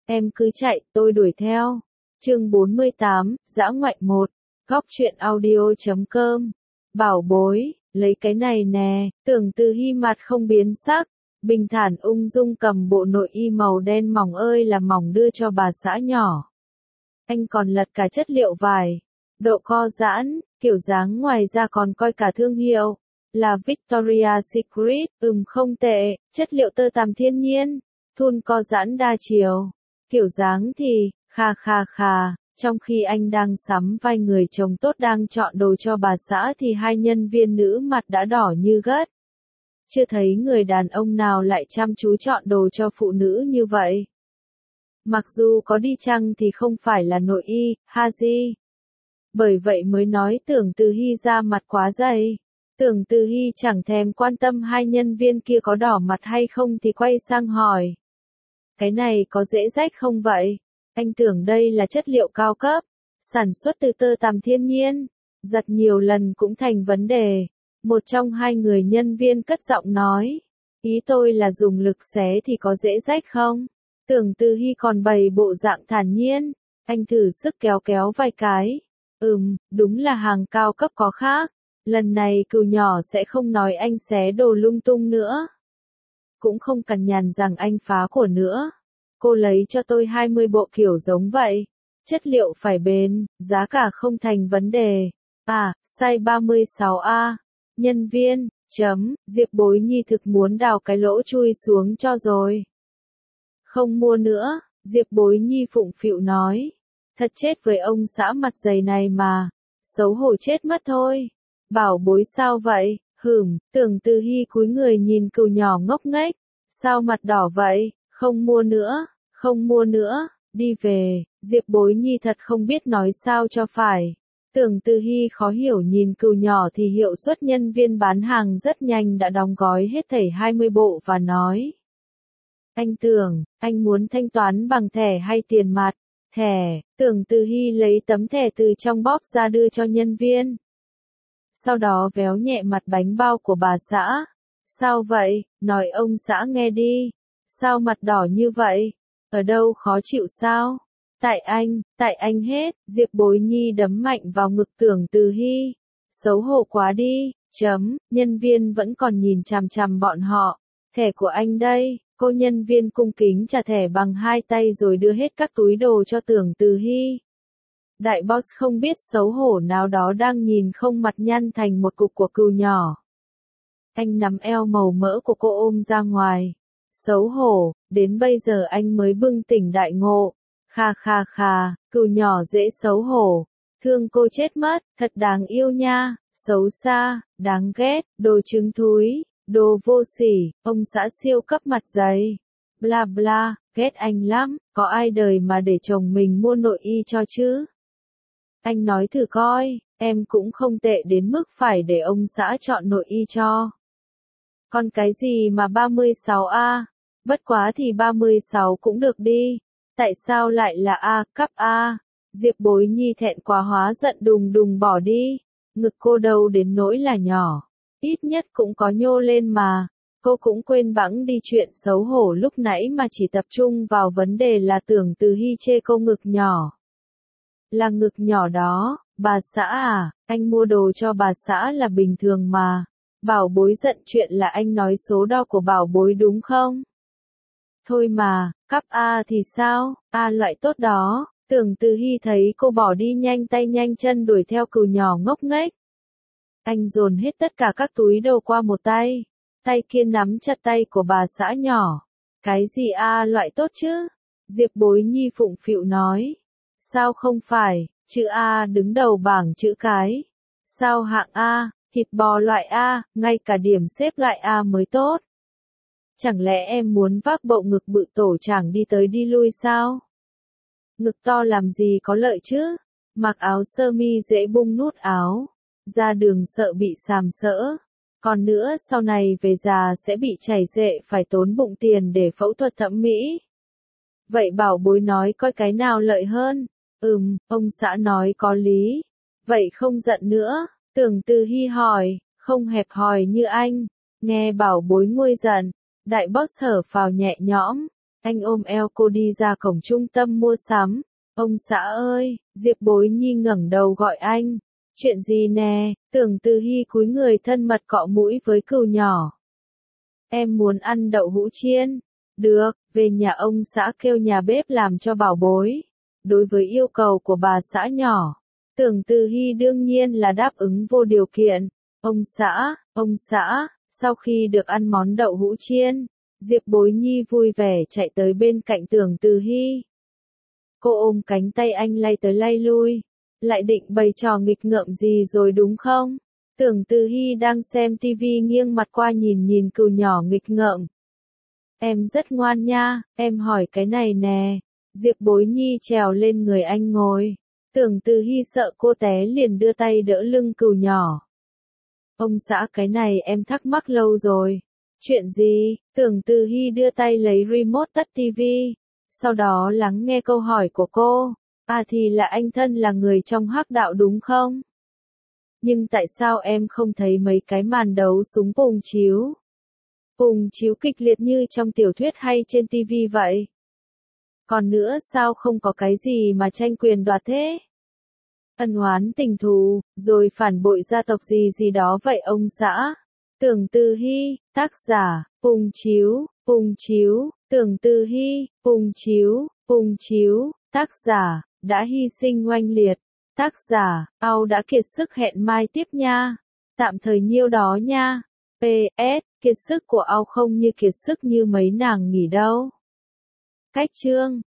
Em cứ chạy, tôi đuổi theo. Chương 48, Dã ngoại 1, góc truyện audio.com. Bảo bối, lấy cái này nè. Tưởng Từ Hy mặt không biến sắc, bình thản ung dung cầm bộ nội y màu đen mỏng ơi là mỏng đưa cho bà xã nhỏ. Anh còn lật cả chất liệu vải, độ co giãn, kiểu dáng, ngoài ra còn coi cả thương hiệu, là Victoria's Secret. Không tệ, chất liệu tơ tằm thiên nhiên, thun co giãn đa chiều. Kiểu dáng thì, khà. Trong khi anh đang sắm vai người chồng tốt đang chọn đồ cho bà xã thì hai nhân viên nữ mặt đã đỏ như gất. Chưa thấy người đàn ông nào lại chăm chú chọn đồ cho phụ nữ như vậy. Mặc dù có đi chăng thì không phải là nội y, Haji. Bởi vậy mới nói Tưởng Từ Hy ra mặt quá dày. Tưởng Từ Hy chẳng thèm quan tâm hai nhân viên kia có đỏ mặt hay không thì quay sang hỏi. Cái này có dễ rách không vậy? Anh tưởng đây là chất liệu cao cấp, sản xuất từ tơ tằm thiên nhiên, giặt nhiều lần cũng thành vấn đề. Một trong hai người nhân viên cất giọng nói. Ý tôi là dùng lực xé thì có dễ rách không? Tưởng Từ Hy còn bày bộ dạng thản nhiên. Anh thử sức kéo vài cái. Đúng là hàng cao cấp có khác. Lần này cừu nhỏ sẽ không nói anh xé đồ lung tung nữa. Cũng không cằn nhằn rằng anh phá của nữa. Cô lấy cho tôi 20 bộ kiểu giống vậy. Chất liệu phải bền, giá cả không thành vấn đề. Size 36A. Nhân viên, Diệp Bối Nhi thực muốn đào cái lỗ chui xuống cho rồi. Không mua nữa, Diệp Bối Nhi phụng phịu nói. Thật chết với ông xã mặt dày này mà. Xấu hổ chết mất thôi. Bảo bối sao vậy? Tưởng Từ Hy cúi người nhìn cừu nhỏ ngốc nghếch. Sao mặt đỏ vậy? Không mua nữa, đi về. Diệp Bối Nhi thật không biết nói sao cho phải. Tưởng Từ Hy khó hiểu nhìn cừu nhỏ thì hiệu suất nhân viên bán hàng rất nhanh đã đóng gói hết thảy 20 bộ và nói. Anh Tưởng, anh muốn thanh toán bằng thẻ hay tiền mặt? Thẻ. Tưởng Từ Hy lấy tấm thẻ từ trong bóp ra đưa cho nhân viên. Sau đó véo nhẹ mặt bánh bao của bà xã. Sao vậy? Nói ông xã nghe đi. Sao mặt đỏ như vậy? Ở đâu khó chịu sao? Tại anh hết. Diệp Bối Nhi đấm mạnh vào ngực Tưởng Từ Hy. Xấu hổ quá đi. Nhân viên vẫn còn nhìn chằm chằm bọn họ. Thẻ của anh đây. Cô nhân viên cung kính trả thẻ bằng hai tay rồi đưa hết các túi đồ cho Tưởng Từ Hy. Đại boss không biết xấu hổ nào đó đang nhìn không mặt nhăn thành một cục của cừu nhỏ. Anh nắm eo màu mỡ của cô ôm ra ngoài. Xấu hổ, đến bây giờ anh mới bừng tỉnh đại ngộ. Khà, cừu nhỏ dễ xấu hổ. Thương cô chết mất, thật đáng yêu nha, xấu xa, đáng ghét, đồ trứng thúi, đồ vô sỉ, ông xã siêu cấp mặt dày. Bla bla, ghét anh lắm, có ai đời mà để chồng mình mua nội y cho chứ? Anh nói thử coi, em cũng không tệ đến mức phải để ông xã chọn nội y cho. Còn cái gì mà 36A? Bất quá thì 36 cũng được đi. Tại sao lại là A, cấp A? Diệp Bối Nhi thẹn quá hóa giận đùng bỏ đi. Ngực cô đâu đến nỗi là nhỏ. Ít nhất cũng có nhô lên mà. Cô cũng quên bẵng đi chuyện xấu hổ lúc nãy mà chỉ tập trung vào vấn đề là Tưởng Từ Hy chê cô ngực nhỏ. Là ngực nhỏ đó, bà xã à, anh mua đồ cho bà xã là bình thường mà. Bảo bối giận chuyện là anh nói số đo của bảo bối đúng không? Thôi mà, cấp A thì sao? A loại tốt đó. Tưởng Từ Hy thấy cô bỏ đi nhanh tay nhanh chân đuổi theo cừu nhỏ ngốc nghếch. Anh dồn hết tất cả các túi đồ qua một tay. Tay kia nắm chặt tay của bà xã nhỏ. Cái gì A loại tốt chứ? Diệp Bối Nhi phụng phịu nói. Sao không phải, chữ A đứng đầu bảng chữ cái. Sao hạng A, thịt bò loại A, ngay cả điểm xếp loại A mới tốt. Chẳng lẽ em muốn vác bộ ngực bự tổ chảng đi tới đi lui sao? Ngực to làm gì có lợi chứ? Mặc áo sơ mi dễ bung nút áo. Ra đường sợ bị sàm sỡ. Còn nữa sau này về già sẽ bị chảy rệ phải tốn bụng tiền để phẫu thuật thẩm mỹ. Vậy bảo bối nói coi cái nào lợi hơn? Ông xã nói có lý. Vậy không giận nữa. Tưởng Từ Hy hỏi, không hẹp hòi như anh. Nghe bảo bối nguôi giận. Đại boss thở phào nhẹ nhõm. Anh ôm eo cô đi ra cổng trung tâm mua sắm. Ông xã ơi, Diệp Bối Nhi ngẩng đầu gọi anh. Chuyện gì nè? Tưởng Từ Hy cúi người thân mật cọ mũi với cừu nhỏ. Em muốn ăn đậu hũ chiên. Được, về nhà ông xã kêu nhà bếp làm cho bảo bối. Đối với yêu cầu của bà xã nhỏ, Tưởng Từ Hy đương nhiên là đáp ứng vô điều kiện. Ông xã, sau khi được ăn món đậu hũ chiên, Diệp Bối Nhi vui vẻ chạy tới bên cạnh Tưởng Từ Hy. Cô ôm cánh tay anh lay tới lay lui. Lại định bày trò nghịch ngợm gì rồi đúng không? Tưởng Từ Hy đang xem tivi nghiêng mặt qua nhìn cừu nhỏ nghịch ngợm. Em rất ngoan nha, em hỏi cái này nè. Diệp Bối Nhi trèo lên người anh ngồi. Tưởng Từ Hy sợ cô té liền đưa tay đỡ lưng cừu nhỏ. Ông xã cái này em thắc mắc lâu rồi. Chuyện gì? Tưởng Từ Hy đưa tay lấy remote tắt tivi. Sau đó lắng nghe câu hỏi của cô. À thì là anh thân là người trong hắc đạo đúng không? Nhưng tại sao em không thấy mấy cái màn đấu súng bùng chiếu? Bùng chiếu kịch liệt như trong tiểu thuyết hay trên tivi vậy? Còn nữa sao không có cái gì mà tranh quyền đoạt thế? Ân oán tình thù, rồi phản bội gia tộc gì gì đó vậy ông xã? Tưởng Từ Hy, tác giả, Bùng chiếu, Tưởng Từ Hy, Bùng chiếu, tác giả, đã hy sinh oanh liệt. Tác giả, Ao đã kiệt sức hẹn mai tiếp nha. Tạm thời nhiêu đó nha. PS, kiệt sức của Ao không như kiệt sức như mấy nàng nghỉ đâu. Cách chương